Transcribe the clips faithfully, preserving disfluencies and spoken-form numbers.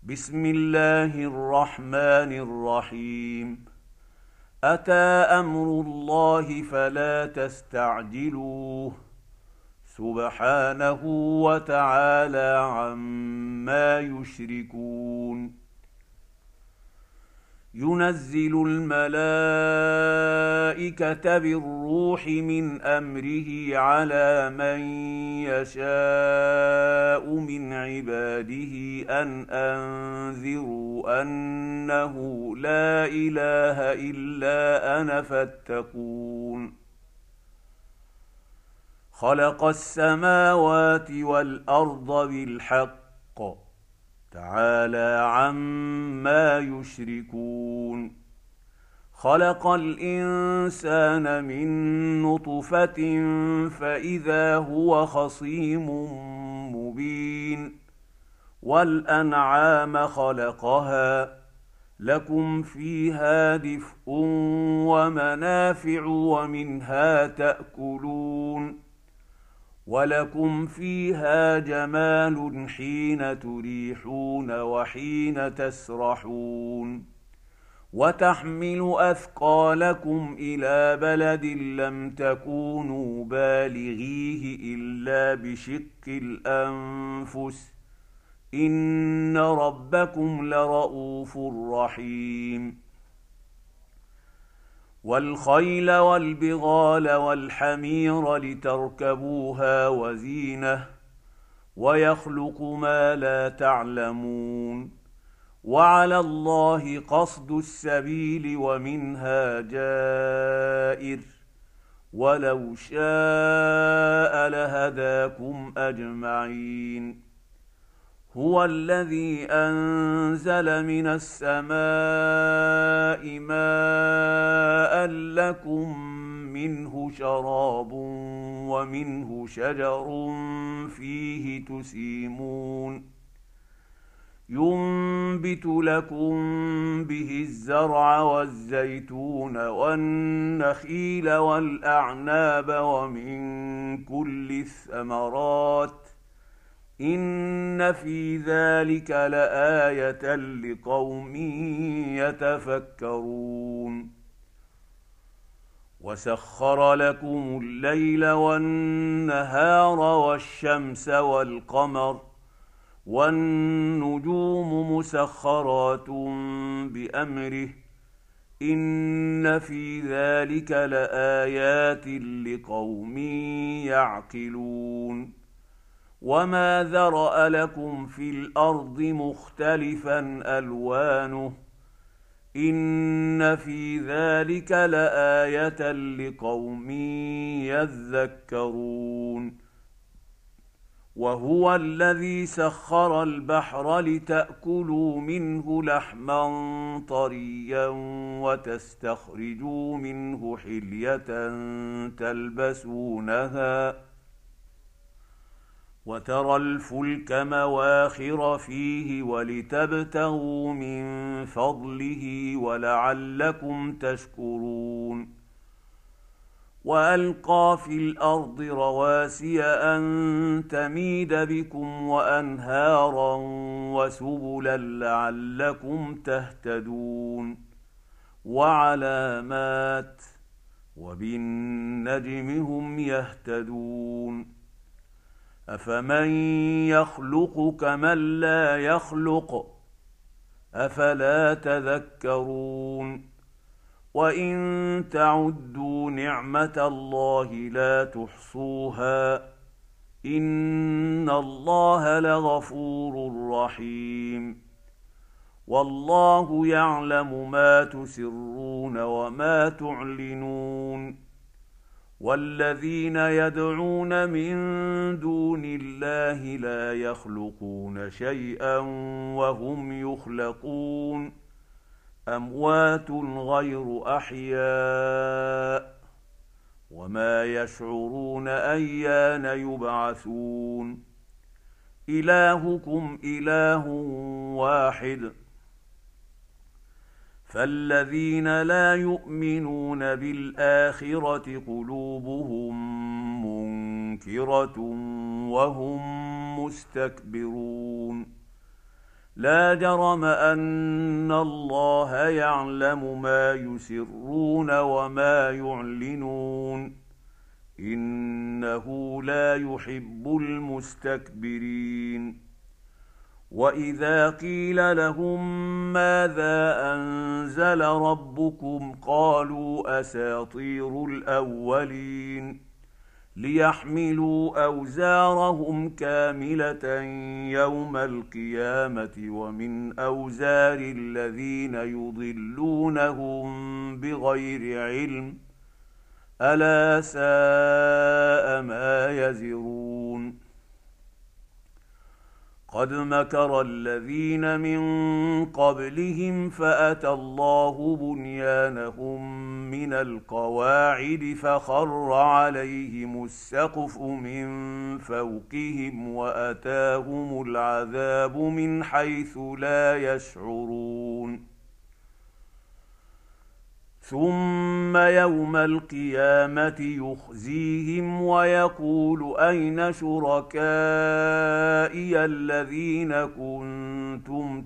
بسم الله الرحمن الرحيم. أتى أمر الله فلا تستعجلوه سبحانه وتعالى عما يشركون. ينزل الملائكة بالروح من أمره على من يشاء من عباده أن أنذروا أنه لا إله إلا أنا فاتقون. خلق السماوات والأرض بالحق تعالى عما يشركون. خلق الإنسان من نطفة فإذا هو خصيم مبين. والأنعام خلقها لكم فيها دفء ومنافع ومنها تأكلون. ولكم فيها جمال حين تريحون وحين تسرحون. وتحمل أثقالكم إلى بلد لم تكونوا بالغيه إلا بشق الأنفس إن ربكم لرءوف رحيم. والخيل والبغال والحمير لتركبوها وزينة ويخلق ما لا تعلمون. وعلى الله قصد السبيل ومنها جائر ولو شاء لهداكم أجمعين. هو الذي أنزل من السماء ماء لكم منه شراب ومنه شجر فيه تسيمون. ينبت لكم به الزرع والزيتون والنخيل والأعناب ومن كل الثمرات إن في ذلك لآية لقوم يتفكرون. وسخر لكم الليل والنهار والشمس والقمر والنجوم مسخرات بأمره إن في ذلك لآيات لقوم يعقلون. وما ذرأ لكم في الأرض مختلفا ألوانه إن في ذلك لآية لقوم يذكرون. وهو الذي سخر البحر لتأكلوا منه لحما طريا وتستخرجوا منه حلية تلبسونها وترى الفلك مواخر فيه ولتبتغوا من فضله ولعلكم تشكرون. وألقى في الأرض رواسي أن تميد بكم وأنهارا وسبلا لعلكم تهتدون. وعلامات وبالنجم هم يهتدون. أفمن يخلق كمن لا يخلق أفلا تذكرون. وإن تعدوا نعمة الله لا تحصوها إن الله لغفور رحيم. والله يعلم ما تسرون وما تعلنون. والذين يدعون من دون الله لا يخلقون شيئا وهم يخلقون. أموات غير أحياء وما يشعرون أيان يبعثون. إلهكم إله واحد فالذين لا يؤمنون بالآخرة قلوبهم منكرة وهم مستكبرون. لا جرم ان الله يعلم ما يسرون وما يعلنون انه لا يحب المستكبرين. واذا قيل لهم ماذا انزل ربكم قالوا اساطير الاولين ليحملوا اوزارهم كامله يوم القيامه ومن اوزار الذين يضلونهم بغير علم الا ساء ما يزرون. قد مكر الذين من قبلهم فاتى الله بنيانهم من القواعد فخر عليهم السقف من فوقهم واتاهم العذاب من حيث لا يشعرون. ثم يوم القيامه يخزيهم ويقول اين شركائي الذين كنتم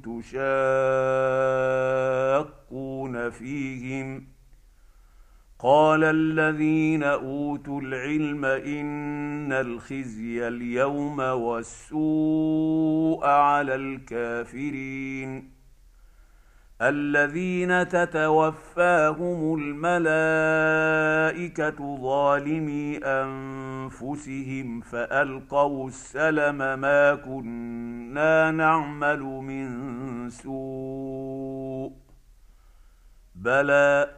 تشاقون فيهم قال الذين اوتوا العلم ان الخزي اليوم والسوء على الكافرين الذين تتوفاهم الملائكة ظالمي أنفسهم فألقوا السلم ما كنا نعمل من سوء بلى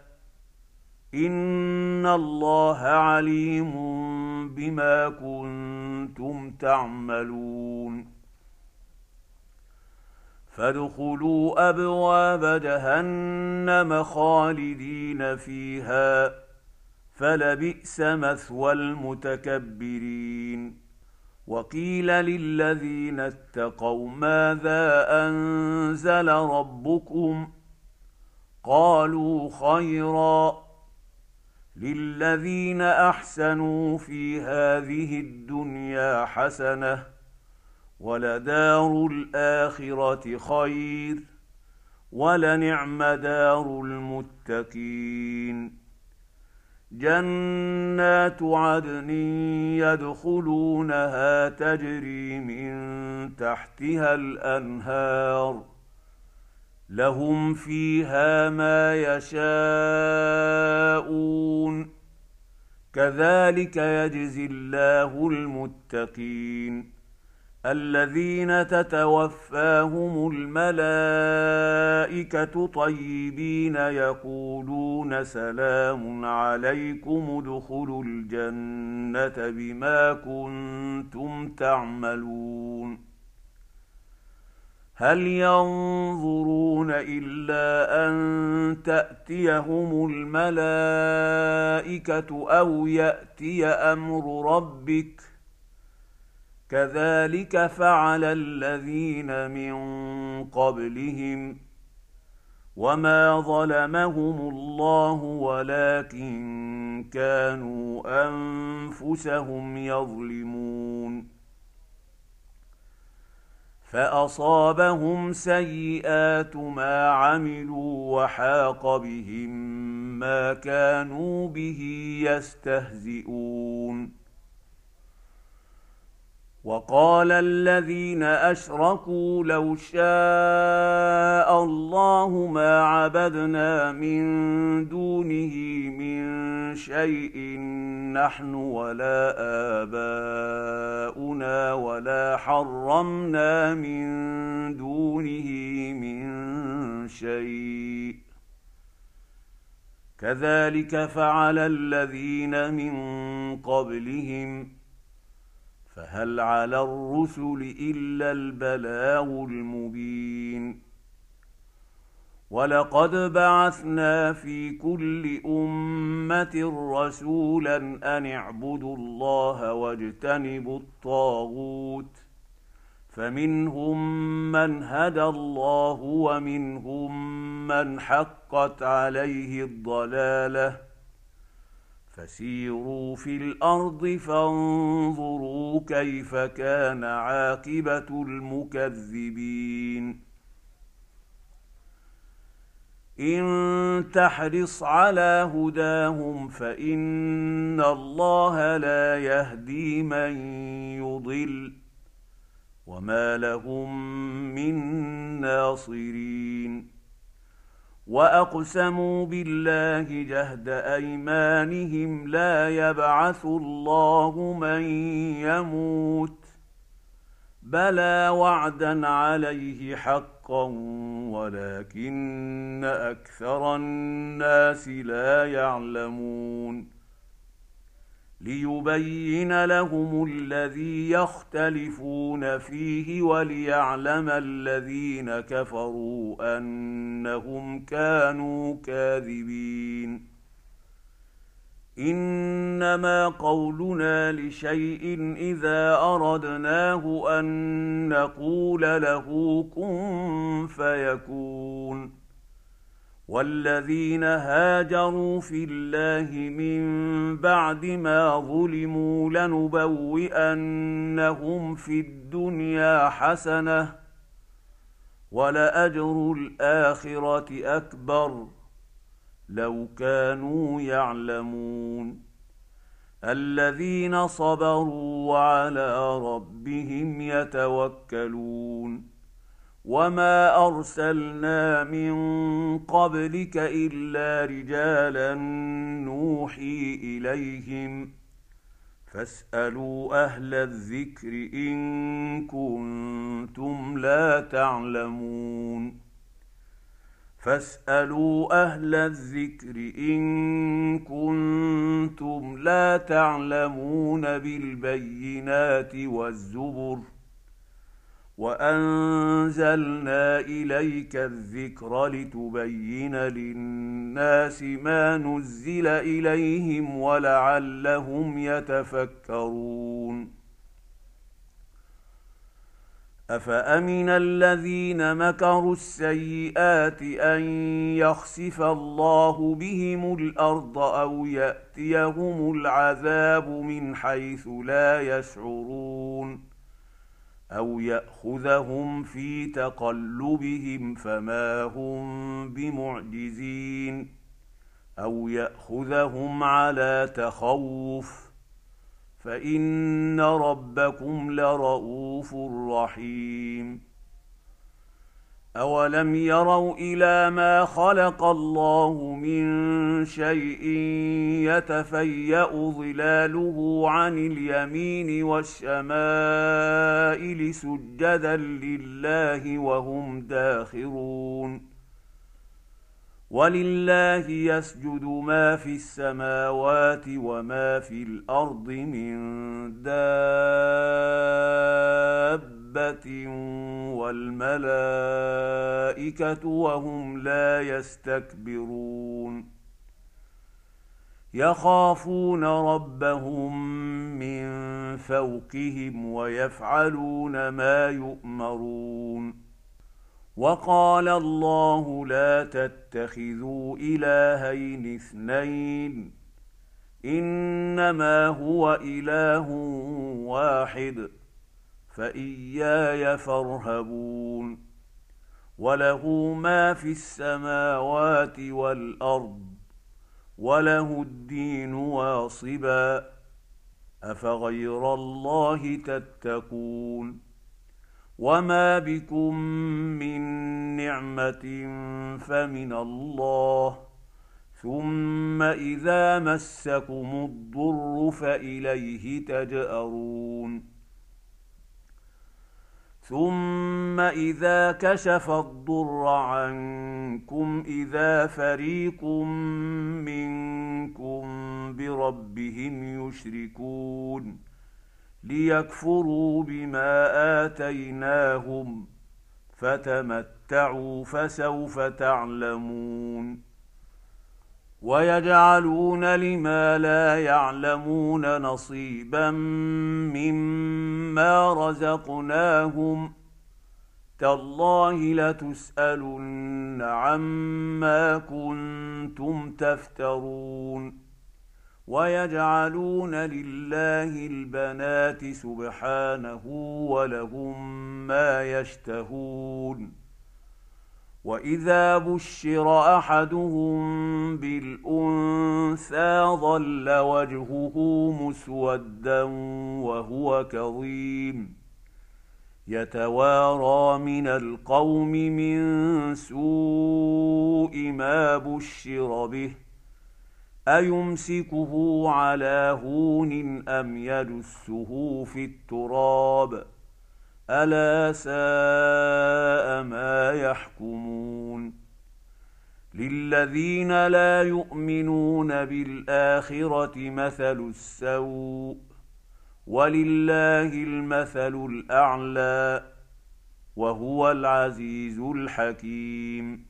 إن الله عليم بما كنتم تعملون. فادخلوا أبواب جهنم خالدين فيها فلبئس مثوى المتكبرين. وقيل للذين اتقوا ماذا أنزل ربكم قالوا خيرا للذين أحسنوا في هذه الدنيا حسنة ولدار الآخرة خير ولنعم دار المتقين. جنات عدن يدخلونها تجري من تحتها الأنهار لهم فيها ما يشاءون كذلك يجزي الله المتقين الذين تتوفاهم الملائكة طيبين يقولون سلام عليكم ادخلوا الجنة بما كنتم تعملون. هل ينظرون إلا أن تأتيهم الملائكة أو يأتي أمر ربك كذلك فعل الذين من قبلهم وما ظلمهم الله ولكن كانوا أنفسهم يظلمون. فأصابهم سيئات ما عملوا وحاق بهم ما كانوا به يستهزئون. وقال الذين أشركوا لو شاء الله ما عبدنا من دونه من شيء نحن ولا آباؤنا ولا حرمنا من دونه من شيء كذلك فعل الذين من قبلهم فهل على الرسل إلا البلاغ المبين. ولقد بعثنا في كل أمة رسولا أن اعبدوا الله واجتنبوا الطاغوت فمنهم من هدى الله ومنهم من حقت عليه الضلالة فسيروا في الأرض فانظروا كيف كان عاقبة المكذبين. إن تحرص على هداهم فإن الله لا يهدي من يضل وما لهم من ناصرين. وأقسموا بالله جهد أيمانهم لا يبعث الله من يموت بلى وعدا عليه حقا ولكن أكثر الناس لا يعلمون. ليبين لهم الذي يختلفون فيه وليعلم الذين كفروا أنهم كانوا كاذبين. إنما قولنا لشيء إذا أردناه أن نقول له كن فيكون. والذين هاجروا في الله من بعد ما ظلموا لنبوئنهم في الدنيا حسنة ولأجر الآخرة أكبر لو كانوا يعلمون. الذين صبروا وعلى ربهم يتوكلون. وما أرسلنا من قبلك إلا رجالا نوحي إليهم فاسألوا أهل الذكر إن كنتم لا تعلمون. فاسألوا أهل الذكر إن كنتم لا تعلمون بالبينات والزبر وأنزلنا إليك الذكر لتبين للناس ما نزل إليهم ولعلهم يتفكرون. أفأمن الذين مكروا السيئات أن يخسف الله بهم الأرض أو يأتيهم العذاب من حيث لا يشعرون أو يأخذهم في تقلبهم فما هم بمعجزين أو يأخذهم على تخوف فإن ربكم لرءوف رحيم. أولم يروا إلى ما خلق الله من شيء يتفيأ ظلاله عن اليمين والشمائل سجدا لله وهم داخرون. ولله يسجد ما في السماوات وما في الأرض من دابة والملائكة وهم لا يستكبرون. يخافون ربهم من فوقهم ويفعلون ما يؤمرون. وقال الله لا تتخذوا إلهين اثنين إنما هو إله واحد فإياي فارهبون. وله ما في السماوات والأرض وله الدين واصبا أفغير الله تتقون. وما بكم من نعمة فمن الله ثم إذا مسكم الضر فإليه تجأرون. ثم إذا كشف الضر عنكم إذا فريق منكم بربهم يشركون ليكفروا بما آتيناهم فتمتعوا فسوف تعلمون. ويجعلون لما لا يعلمون نصيبا مما رزقناهم تالله لتسألن عما كنتم تفترون. ويجعلون لله البنات سبحانه ولهم ما يشتهون واذا بشر احدهم بالانثى ظل وجهه مسودا وهو كظيم يتوارى من القوم من سوء ما بشر به ايمسكه على هون ام يدسه في التراب الا ساء ما يحكمون للذين لا يؤمنون بالاخره مثل السوء ولله المثل الاعلى وهو العزيز الحكيم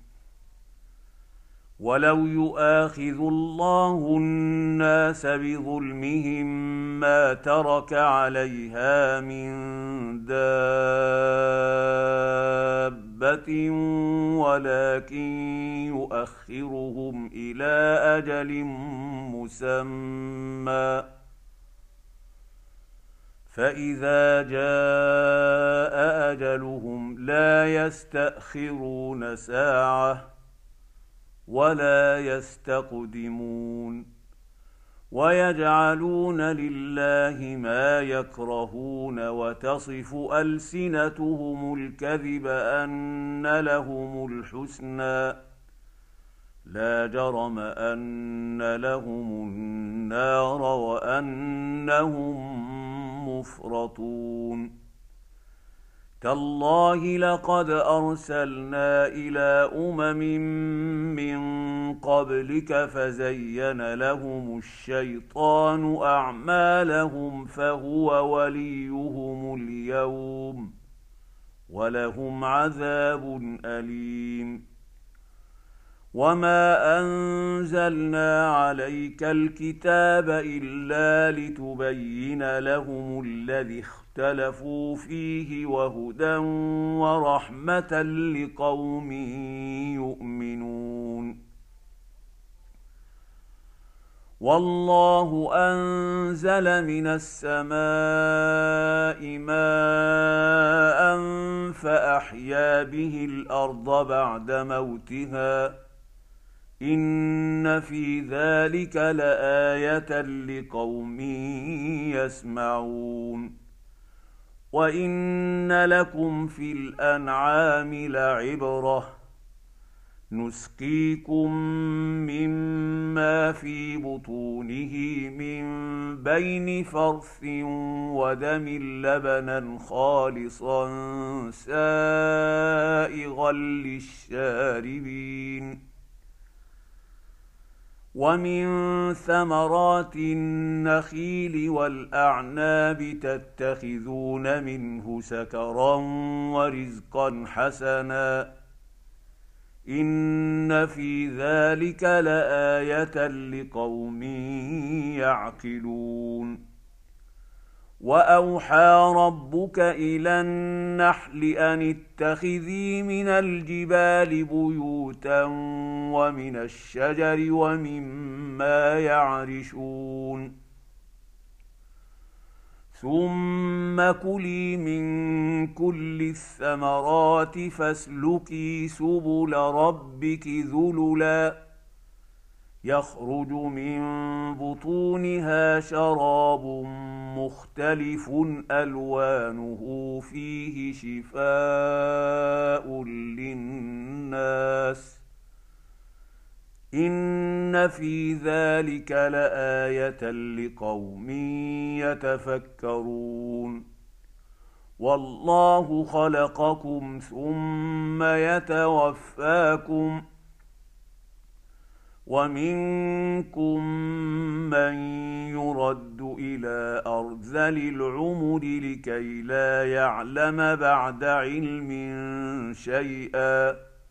ولو يؤاخذ الله الناس بظلمهم ما ترك عليها من دابة ولكن يؤخرهم إلى أجل مسمى فإذا جاء أجلهم لا يستأخرون ساعة ولا يستقدمون ويجعلون لله ما يكرهون وتصف ألسنتهم الكذب أن لهم الحسنى لا جرم أن لهم النار وأنهم مفرطون تالله لقد أرسلنا إلى أمم من قبلك فزين لهم الشيطان أعمالهم فهو وليهم اليوم ولهم عذاب أليم وما أنزلنا عليك الكتاب إلا لتبين لهم الذي اختلفوا فيه وهدى ورحمة لقوم يؤمنون والله أنزل من السماء ماء فأحيا به الأرض بعد موتها إن في ذلك لآية لقوم يسمعون وإن لكم في الأنعام لعبرة نسقيكم مما في بطونه من بين فرث ودم لبنا خالصا سائغا للشاربين ومن ثمرات النخيل والأعناب تتخذون منه سكرا ورزقا حسنا إن في ذلك لآية لقوم يعقلون وأوحى ربك إلى النحل أن اتخذي من الجبال بيوتا ومن الشجر ومما يعرشون ثم كلي من كل الثمرات فاسلكي سبل ربك ذللا يخرج من بطونها شراب مختلف ألوانه فيه شفاء للناس إن في ذلك لآية لقوم يتفكرون والله خلقكم ثم يتوفاكم ومنكم من يرد إلى أرذل العمر لكي لا يعلم بعد علم شيئا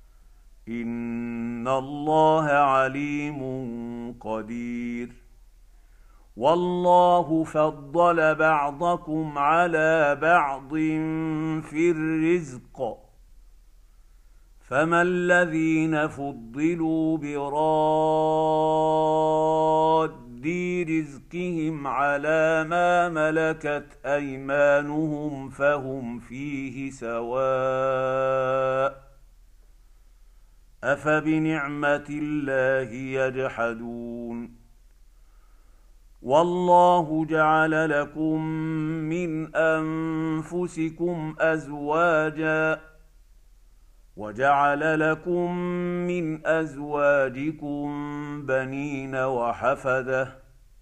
إن الله عليم قدير والله فضل بعضكم على بعض في الرزق فما الذين فضلوا براد رزقهم على ما ملكت أيمانهم فهم فيه سواء أفبنعمة الله يجحدون والله جعل لكم من أنفسكم أزواجا وجعل لكم من أزواجكم بنين وحفدة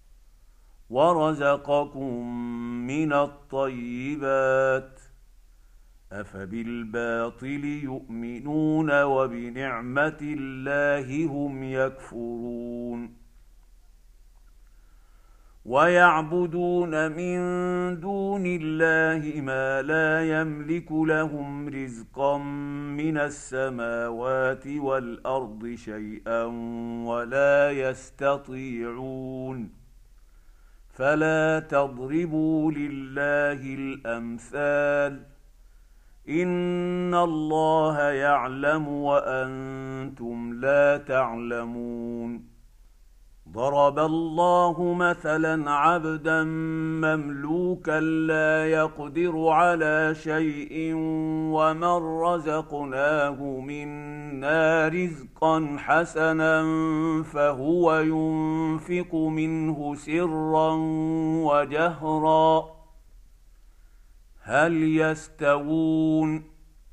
ورزقكم من الطيبات أفبالباطل يؤمنون وبنعمة الله هم يكفرون ويعبدون من دون الله ما لا يملك لهم رزقا من السماوات والأرض شيئا ولا يستطيعون فلا تضربوا لله الأمثال إن الله يعلم وأنتم لا تعلمون ضرب الله مثلا عبدا مملوكا لا يقدر على شيء ومن رزقناه منا رزقا حسنا فهو ينفق منه سرا وجهرا هل يستوون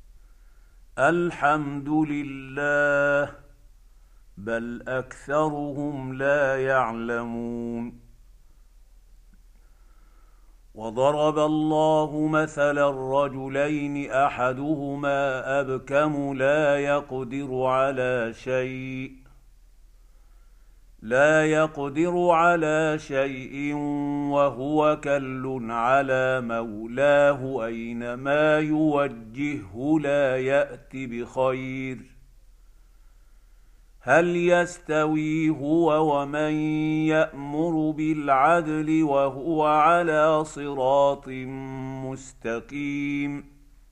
الحمد لله بل أكثرهم لا يعلمون وضرب الله مثلا رجلين أحدهما أبكم لا يقدر على شيء لا يقدر على شيء وهو كل على مولاه أينما يوجهه لا يأت بخير هل يستوي هو ومن يأمر بالعدل وهو على صراط مستقيم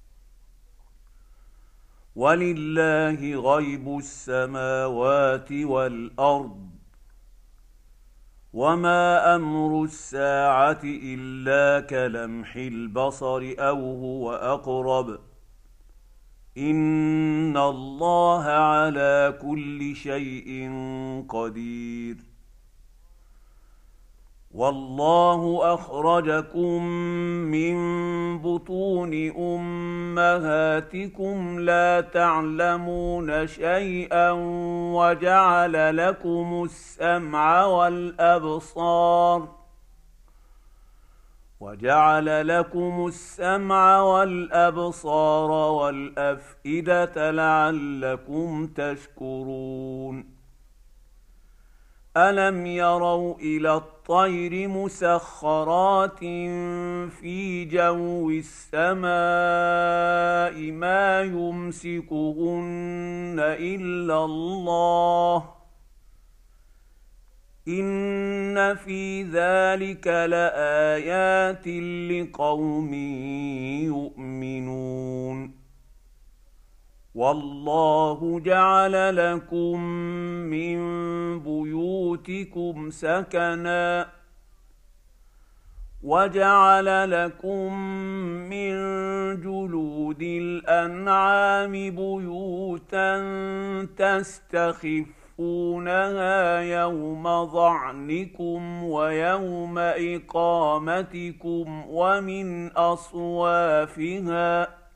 ولله غيب السماوات والأرض وما أمر الساعة إلا كلمح البصر أو هو أقرب إن الله على كل شيء قدير والله أخرجكم من بطون أمهاتكم لا تعلمون شيئا وجعل لكم السمع والأبصار وجعل لكم السمع والأبصار والأفئدة لعلكم تشكرون ألم يروا إلى الطير مسخرات في جو السماء ما يمسكهن إلا الله إن في ذلك لآيات لقوم يؤمنون والله جعل لكم من بيوتكم سكنا وجعل لكم من جلود الأنعام بيوتا تستخفونها يوم ظعنكم ويوم إقامتكم ومن أصوافها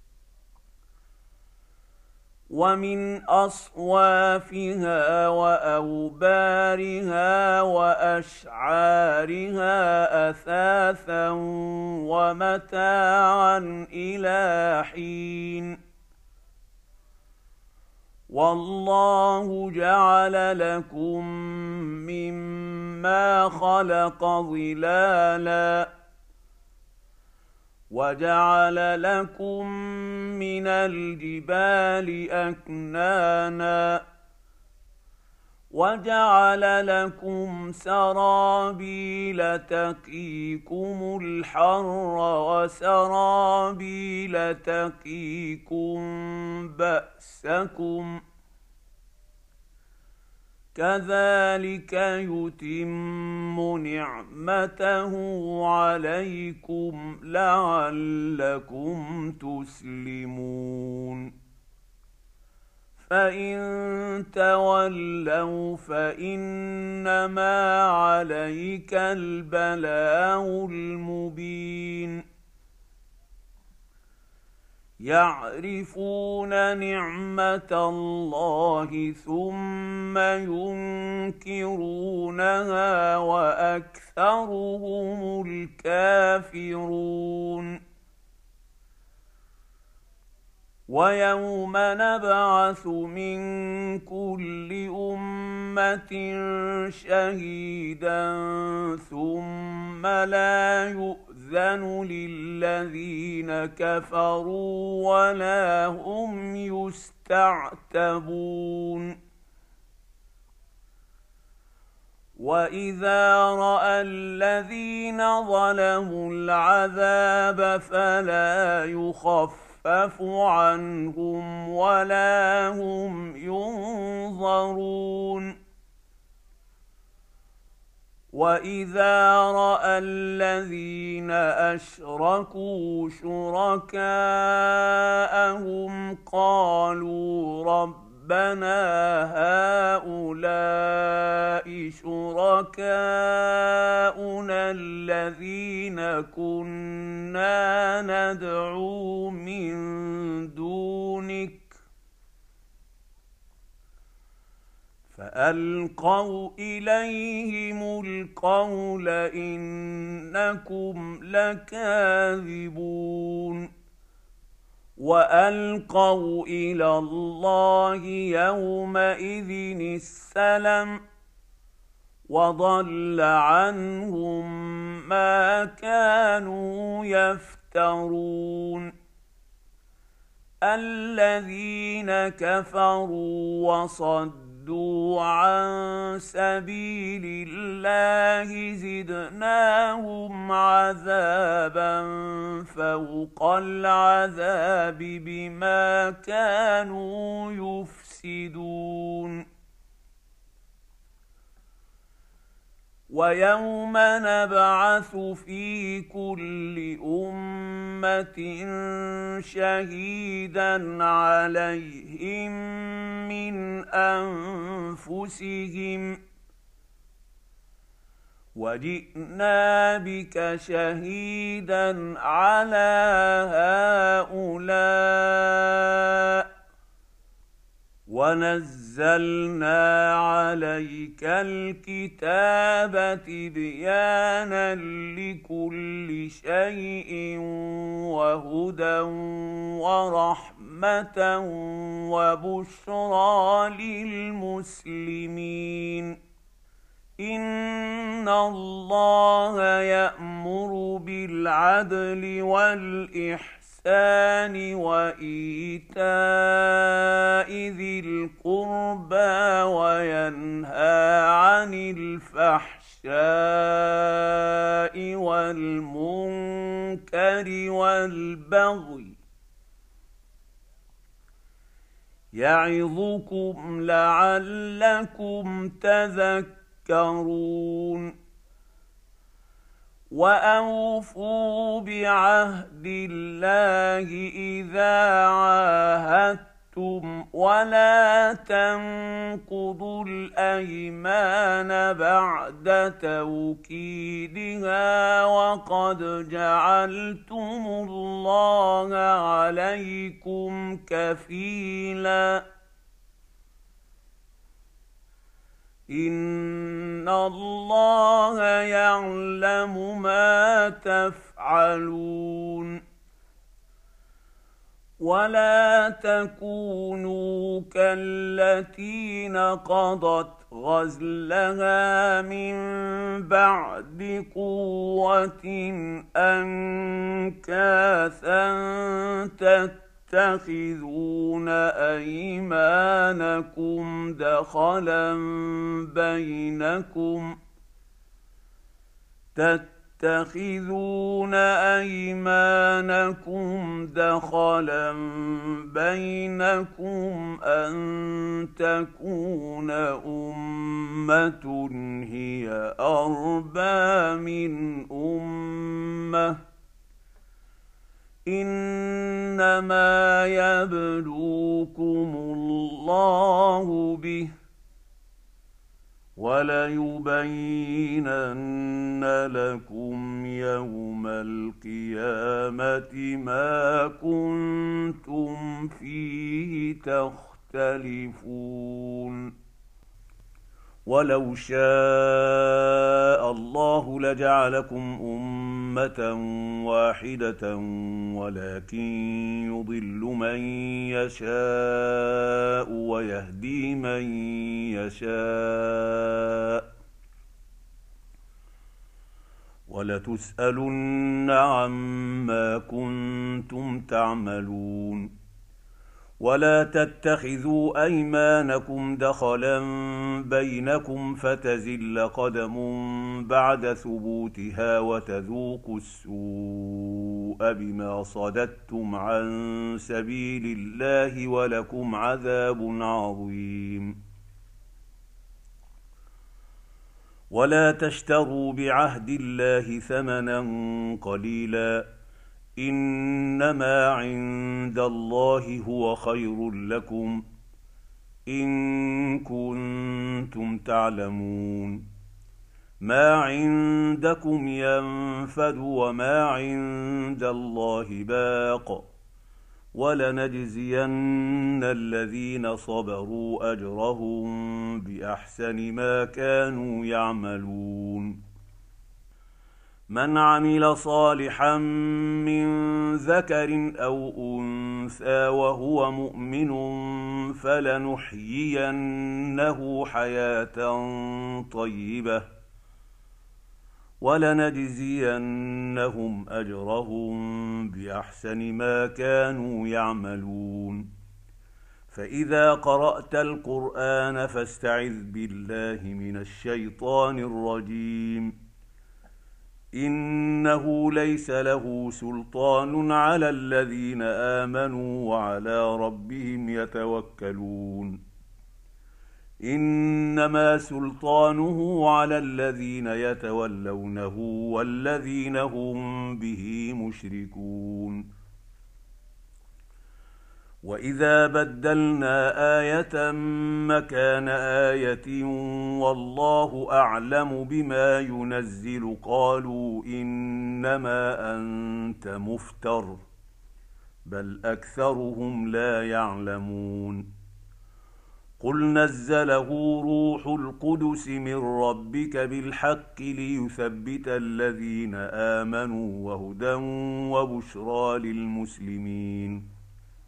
ومن أصوافها وأوبارها وأشعارها أثاثا ومتاعا إلى حين والله جعل لكم مما خلق ظلالا وجعل لكم من الجبال أكنانا وجعل لكم سرابيل تقيكم الحر وسرابيل تقيكم بأسكم كذلك يتم نعمته عليكم لعلكم تسلمون فإن تولوا فإنما عليك البلاغ المبين يعرفون نعمة الله ثم ينكرونها وأكثرهم الكافرون ويوم نبعث من كل أمة شهيدا ثم لا يؤذن للذين كفروا ولا هم يستعتبون وإذا رأى الذين ظلموا العذاب فلا يخفف يخفف عنهم ولا هم ينظرون وإذا رأى الذين أشركوا شركاءهم قالوا ربنا هؤلاء شركاؤنا الذين كنا ندعو من دونك فألقوا إليهم القول إنكم لكاذبون وألقوا إلى الله يومئذ السلم وضل عنهم ما كانوا يفترون الذين كفروا وصدوا عن سبيل الله زدناهم عذابا فوق العذاب بما كانوا يفسدون ويوم نبعث في كل أمة شهيدا عليهم من أنفسهم وجئنا بك شهيدا على هؤلاء ونزلنا عليك الكتاب تبيانا لكل شيء وهدى ورحمة وبشرى للمسلمين إن الله يأمر بالعدل والإحسان الإحسان وإيتاء ذي القربى وينهى عن الفحشاء والمنكر والبغي يعظكم لعلكم تذكرون وأوفوا بعهد الله إذا عاهدتم ولا تنقضوا الأيمان بعد توكيدها وقد جعلتم الله عليكم كفيلاً إن الله يعلم ما تفعلون ولا تكونوا كالتي نقضت غزلها من بعد قوة أنكاثا تتخذون أيمانكم دخلا بينكم تتخذون أيمانكم دخلا بينكم أن تكون أمة هي أربى من أمة إنما يبلوكم الله به وليبينن لكم يوم القيامة ما كنتم فيه تختلفون. ولو شاء الله لجعلكم أمة واحدة ولكن يضل من يشاء ويهدي من يشاء ولتسألن عما كنتم تعملون. ولا تتخذوا أيمانكم دخلا بينكم فتزل قدم بعد ثبوتها وتذوقوا السوء بما صددتم عن سبيل الله ولكم عذاب عظيم. ولا تشتروا بعهد الله ثمنا قليلا إنما عند الله هو خير لكم إن كنتم تعلمون. ما عندكم ينفد وما عند الله باق ولنجزين الذين صبروا أجرهم بأحسن ما كانوا يعملون. من عمل صالحا من ذكر أو أنثى وهو مؤمن فلنحيينه حياة طيبة ولنجزينهم أجرهم بأحسن ما كانوا يعملون. فإذا قرأت القرآن فاستعذ بالله من الشيطان الرجيم. إنه ليس له سلطان على الذين آمنوا وعلى ربهم يتوكلون. إنما سلطانه على الذين يتولونه والذين هم به مشركون. وإذا بدلنا آية مكان آية والله أعلم بما ينزل قالوا إنما أنت مفتر بل أكثرهم لا يعلمون. قل نزله روح القدس من ربك بالحق ليثبت الذين آمنوا وهدى وبشرى للمسلمين.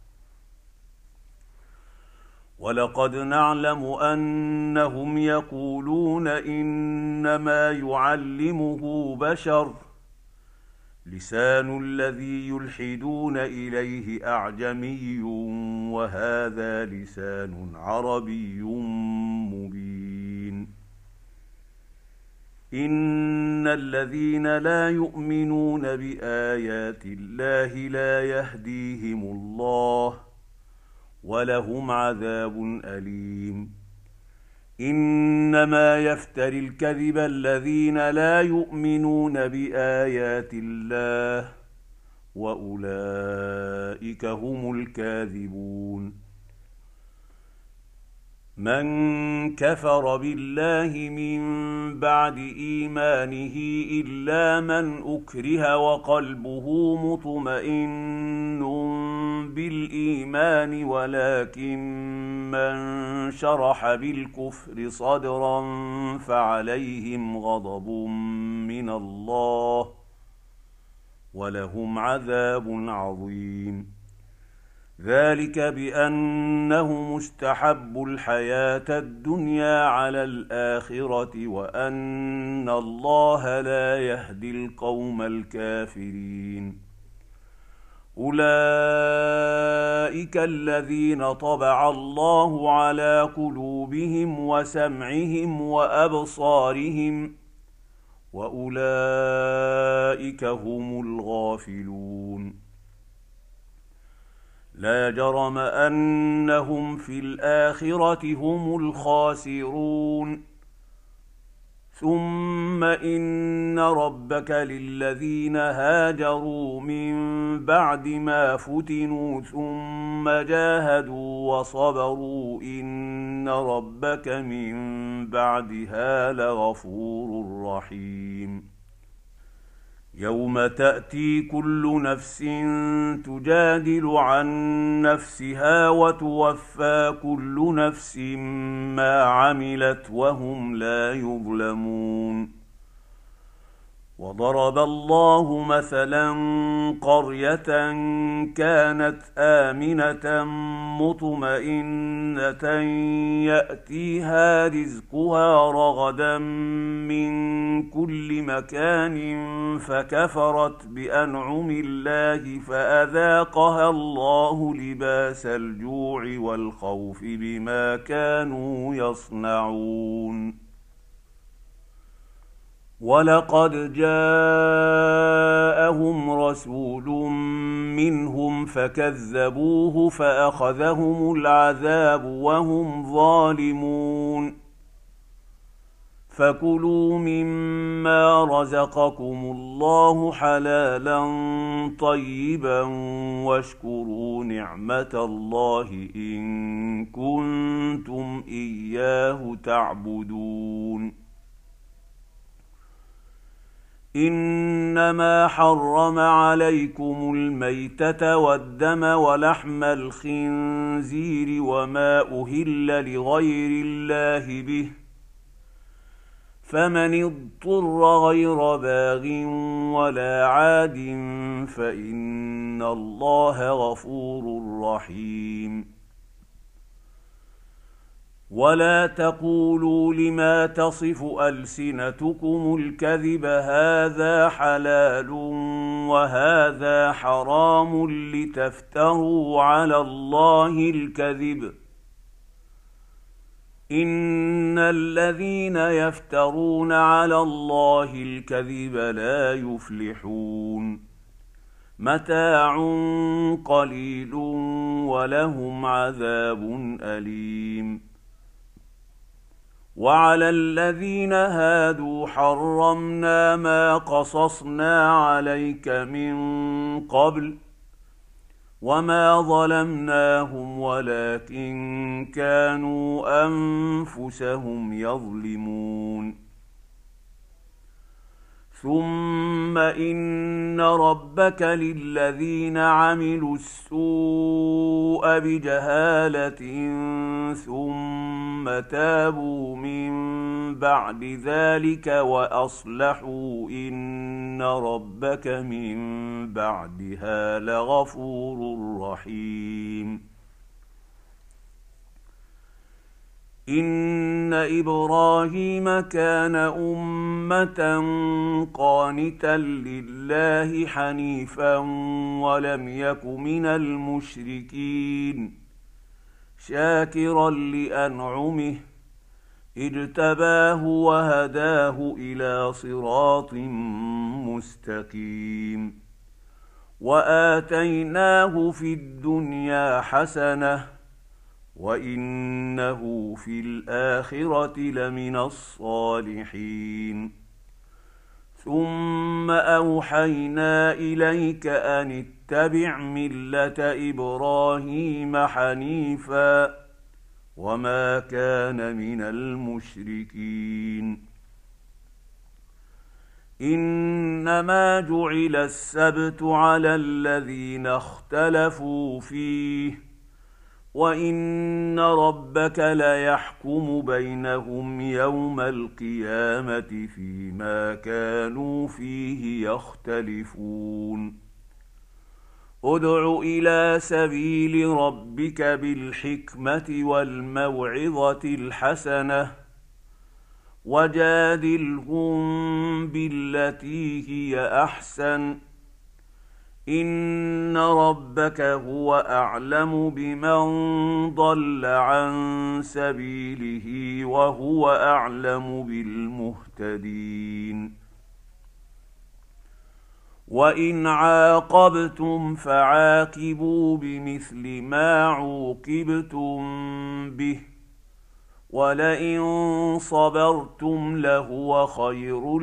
ولقد نعلم أنهم يقولون إنما يعلمه بشر لسان الذي يلحدون إليه أعجمي وهذا لسان عربي مبين. إن الذين لا يؤمنون بآيات الله لا يهديهم الله ولهم عذاب أليم. إنما يفتري الكذب الذين لا يؤمنون بآيات الله وأولئك هم الكاذبون. من كفر بالله من بعد إيمانه إلا من أكره وقلبه مطمئن بالإيمان ولكن من شرح بالكفر صدرا فعليهم غضب من الله ولهم عذاب عظيم. ذلك بأنه مستحب الحياة الدنيا على الآخرة وأن الله لا يهدي القوم الكافرين. أولئك الذين طبع الله على قلوبهم وسمعهم وأبصارهم وأولئك هم الغافلون. لا جرم أنهم في الآخرة هم الخاسرون. ثم إن ربك للذين هاجروا من بعد ما فتنوا ثم جاهدوا وصبروا إن ربك من بعدها لغفور رحيم. يوم تأتي كل نفس تجادل عن نفسها وتوفى كل نفس ما عملت وهم لا يظلمون. وضرب الله مثلا قرية كانت آمنة مطمئنة يأتيها رزقها رغدا من كل مكان فكفرت بأنعم الله فأذاقها الله لباس الجوع والخوف بما كانوا يصنعون. ولقد جاءهم رسول منهم فكذبوه فأخذهم العذاب وهم ظالمون. فكلوا مما رزقكم الله حلالا طيبا واشكروا نعمة الله إن كنتم إياه تعبدون. إنما حرم عليكم الميتة والدم ولحم الخنزير وما أهل لغير الله به، فمن اضطر غير باغ ولا عاد فإن الله غفور رحيم. ولا تقولوا لما تصف ألسنتكم الكذب هذا حلال وهذا حرام لتفتروا على الله الكذب، إن الذين يفترون على الله الكذب لا يفلحون. متاع قليل ولهم عذاب أليم. وعلى الذين هادوا حرمنا ما قصصنا عليك من قبل وما ظلمناهم ولكن كانوا أنفسهم يظلمون. ثم إن ربك للذين عملوا السوء بجهالة ثم تابوا من بعد ذلك وأصلحوا إن ربك من بعدها لغفور رحيم. إن إبراهيم كان أمة قانتا لله حنيفا ولم يك من المشركين شاكرا لأنعمه اجتباه وهداه إلى صراط مستقيم. وآتيناه في الدنيا حسنة وإنه في الآخرة لمن الصالحين. ثم أوحينا إليك أن اتبع ملة إبراهيم حنيفا وما كان من المشركين. إنما جعل السبت على الذين اختلفوا فيه وإن ربك ليحكم بينهم يوم القيامة فيما كانوا فيه يختلفون. ادع إلى سبيل ربك بالحكمة والموعظة الحسنة وجادلهم بالتي هي أحسن إن ربك هو أعلم بمن ضل عن سبيله وهو أعلم بالمهتدين. وإن عاقبتم فعاقبوا بمثل ما عوقبتم به ولئن صبرتم لهو خير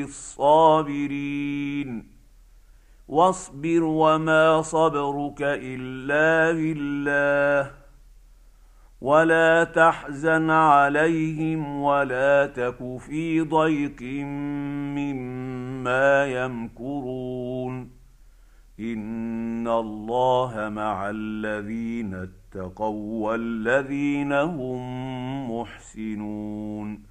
للصابرين واصبر وما صبرك إلا بالله ولا تحزن عليهم ولا تك في ضيق مما يمكرون إن الله مع الذين اتقوا والذين هم محسنون